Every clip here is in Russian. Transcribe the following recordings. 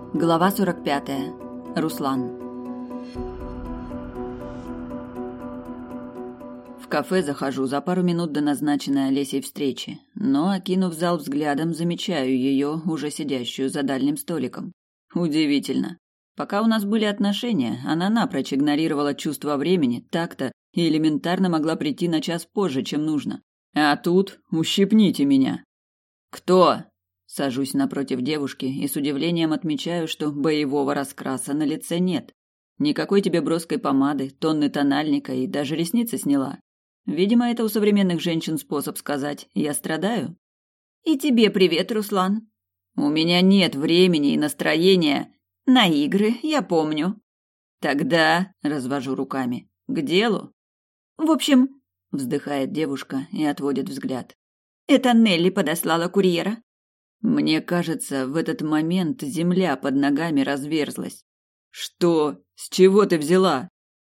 Глава 45. Руслан. В кафе захожу за пару минут до назначенной Олесей встречи, но, окинув зал взглядом, замечаю ее, уже сидящую за дальним столиком. Удивительно. Пока у нас были отношения, она напрочь игнорировала чувство времени, такта и элементарно могла прийти на час позже, чем нужно. А тут ущипните меня. «Кто?» Сажусь напротив девушки и с удивлением отмечаю, что боевого раскраса на лице нет. Никакой тебе броской помады, тонны тональника и даже ресницы сняла. Видимо, это у современных женщин способ сказать «я страдаю». И тебе привет, Руслан. У меня нет времени и настроения на игры, я помню. Тогда, развожу руками, к делу. В общем, вздыхает девушка и отводит взгляд. Это Нелли подослала курьера. Мне кажется, в этот момент земля под ногами разверзлась. Что? С чего ты взяла?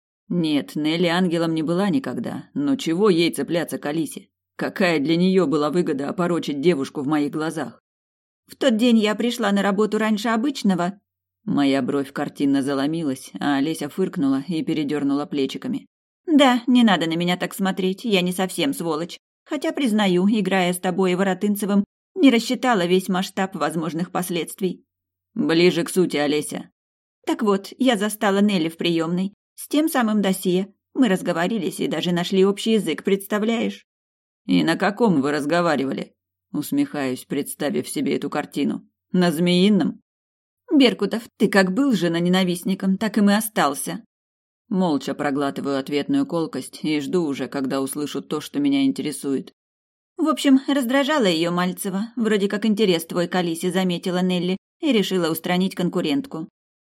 Нет, Нелли ангелом не была никогда, но чего ей цепляться к Алисе? Какая для нее была выгода опорочить девушку в моих глазах? В тот день я пришла на работу раньше обычного. Моя бровь картинно заломилась, а Олеся фыркнула и передернула плечиками. Да, не надо на меня так смотреть, я не совсем сволочь. Хотя, признаю, играя с тобой и Воротынцевым, не рассчитала весь масштаб возможных последствий. Ближе к сути, Олеся. Так вот, я застала Нелли в приемной, с тем самым досье. Мы разговорились и даже нашли общий язык, представляешь? И на каком вы разговаривали? Усмехаюсь, представив себе эту картину. На змеином? Беркутов, ты как был женоненавистником, так и мы остался. Молча проглатываю ответную колкость и жду уже, когда услышу то, что меня интересует. В общем, раздражала ее Мальцева. Вроде как интерес твой к Алисе заметила Нелли и решила устранить конкурентку.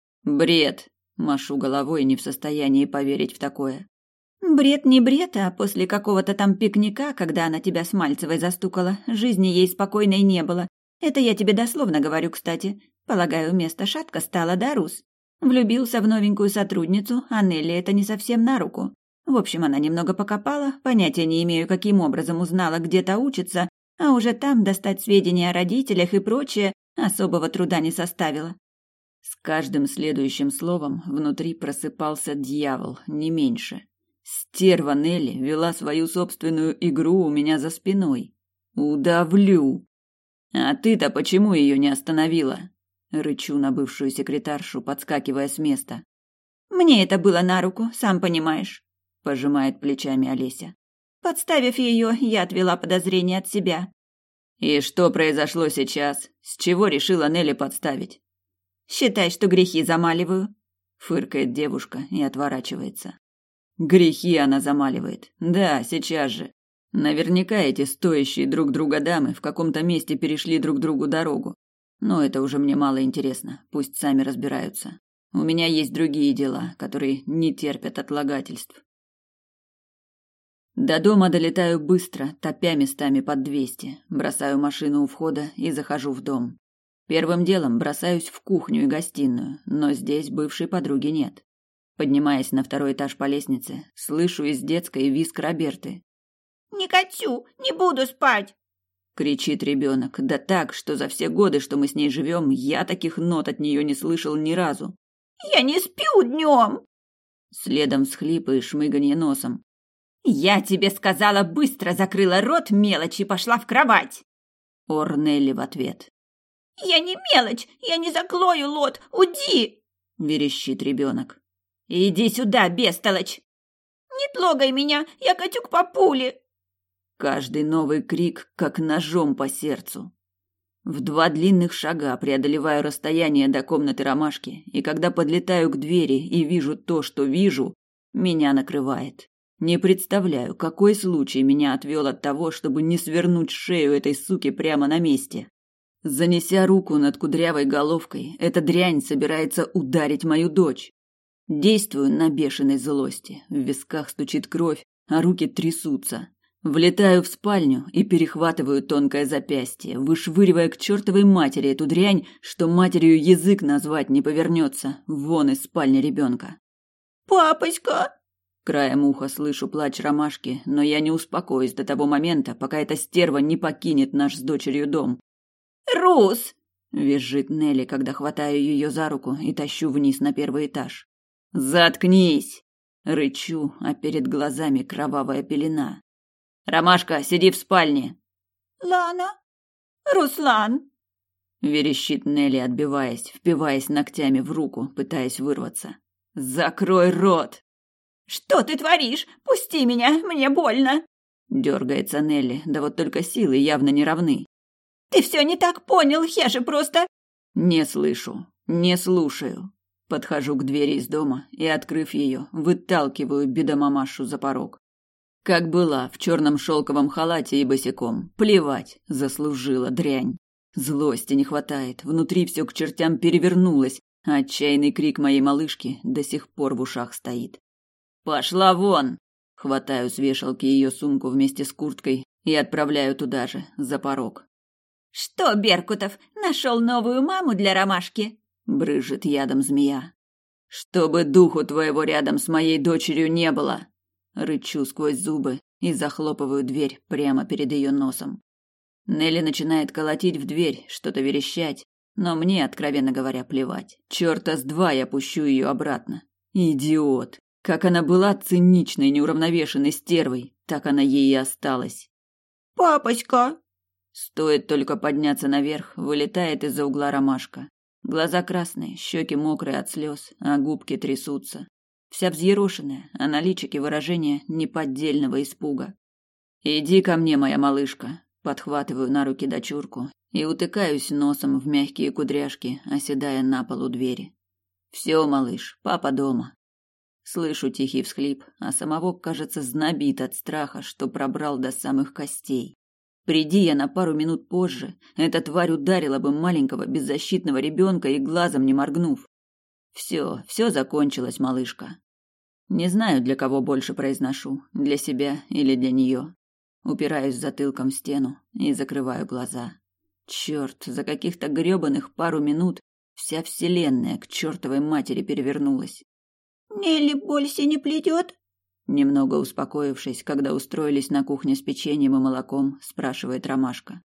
Бред. Машу головой, не в состоянии поверить в такое. Бред не бред, а после какого-то там пикника, когда она тебя с Мальцевой застукала, жизни ей спокойной не было. Это я тебе дословно говорю, кстати. Полагаю, место шатко стало, да, Рус? Влюбился в новенькую сотрудницу, а Нелли это не совсем на руку. В общем, она немного покопала, понятия не имею, каким образом узнала, где та учится, а уже там достать сведения о родителях и прочее особого труда не составило. С каждым следующим словом внутри просыпался дьявол, не меньше. Стерва Нелли вела свою собственную игру у меня за спиной. Удавлю! А ты-то почему ее не остановила? Рычу на бывшую секретаршу, подскакивая с места. Мне это было на руку, сам понимаешь. Пожимает плечами Олеся. Подставив ее, я отвела подозрения от себя. И что произошло сейчас? С чего решила Нелли подставить? Считай, что грехи замаливаю. Фыркает девушка и отворачивается. Грехи она замаливает. Да, сейчас же. Наверняка эти стоящие друг друга дамы в каком-то месте перешли друг другу дорогу. Но это уже мне мало интересно. Пусть сами разбираются. У меня есть другие дела, которые не терпят отлагательств. До дома долетаю быстро, топя местами под 200. Бросаю машину у входа и захожу в дом. Первым делом бросаюсь в кухню и гостиную, но здесь бывшей подруги нет. Поднимаясь на второй этаж по лестнице, слышу из детской визг Роберты. «Не хочу, не буду спать!» Кричит ребенок, да так, что за все годы, что мы с ней живем, я таких нот от нее не слышал ни разу. «Я не сплю днем!» Следом всхлипы и шмыганье носом. «Я тебе сказала, быстро закрыла рот, мелочь, и пошла в кровать!» Ор Нелли в ответ. «Я не мелочь, я не заклою лот, уйди!» Верещит ребенок. «Иди сюда, бестолочь!» «Не трогай меня, я катю к папуле!» Каждый новый крик, как ножом по сердцу. В 2 длинных шага преодолеваю расстояние до комнаты Ромашки, и когда подлетаю к двери и вижу то, что вижу, меня накрывает. Не представляю, какой случай меня отвел от того, чтобы не свернуть шею этой суки прямо на месте. Занеся руку над кудрявой головкой, эта дрянь собирается ударить мою дочь. Действую на бешеной злости, в висках стучит кровь, а руки трясутся. Влетаю в спальню и перехватываю тонкое запястье, вышвыривая к чертовой матери эту дрянь, что матерью язык назвать не повернется, вон из спальни ребенка. «Папочка!» Краем уха слышу плач Ромашки, но я не успокоюсь до того момента, пока эта стерва не покинет наш с дочерью дом. «Рус!» – Визжит Нелли, когда хватаю ее за руку и тащу вниз на первый этаж. «Заткнись!» Рычу, а перед глазами кровавая пелена. «Ромашка, сиди в спальне!» «Лана? Руслан!» Верещит Нелли, отбиваясь, впиваясь ногтями в руку, пытаясь вырваться. «Закрой рот!» «Что ты творишь? Пусти меня, мне больно!» Дергается Нелли, да вот только силы явно не равны. «Ты все не так понял, я же просто...» Не слышу, не слушаю. Подхожу к двери из дома и, открыв ее, выталкиваю бедомамашу за порог. Как была, в черном шелковом халате и босиком. Плевать, заслужила дрянь. Злости не хватает, внутри все к чертям перевернулось, а отчаянный крик моей малышки до сих пор в ушах стоит. «Пошла вон!» Хватаю с вешалки ее сумку вместе с курткой и отправляю туда же, за порог. «Что, Беркутов, нашел новую маму для Ромашки?» Брызжет ядом змея. «Чтобы духу твоего рядом с моей дочерью не было!» Рычу сквозь зубы и захлопываю дверь прямо перед ее носом. Нелли начинает колотить в дверь, что-то верещать, но мне, откровенно говоря, плевать. Чёрта с два я пущу ее обратно. Идиот! Как она была циничной, неуравновешенной стервой, так она ей и осталась. «Папочка!» Стоит только подняться наверх, вылетает из-за угла Ромашка. Глаза красные, щеки мокрые от слез, а губки трясутся. Вся взъерошенная, а на личике выражение неподдельного испуга. «Иди ко мне, моя малышка!» Подхватываю на руки дочурку и утыкаюсь носом в мягкие кудряшки, оседая на полу двери. «Все, малыш, папа дома!» Слышу тихий всхлип, а самого, кажется, знобит от страха, что пробрал до самых костей. Приди я на пару минут позже, эта тварь ударила бы маленького беззащитного ребенка и глазом не моргнув. Все закончилось, малышка. Не знаю, для кого больше произношу, для себя или для нее. Упираюсь затылком в стену и закрываю глаза. Черт, за каких-то грёбаных пару минут вся вселенная к чертовой матери перевернулась. «Нелли больше не плетет?» Немного успокоившись, когда устроились на кухне с печеньем и молоком, спрашивает Ромашка.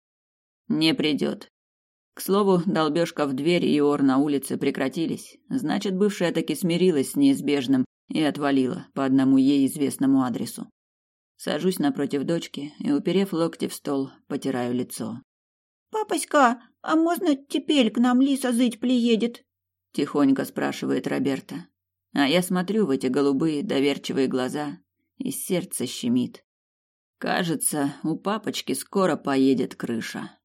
Не придет. К слову, долбежка в дверь и ор на улице прекратились. Значит, бывшая таки смирилась с неизбежным и отвалила по одному ей известному адресу. Сажусь напротив дочки и, уперев локти в стол, потираю лицо. «Папочка, а можно теперь к нам Лиса зыть приедет?» Тихонько спрашивает Роберта. А я смотрю в эти голубые доверчивые глаза, и сердце щемит. Кажется, у папочки скоро поедет крыша.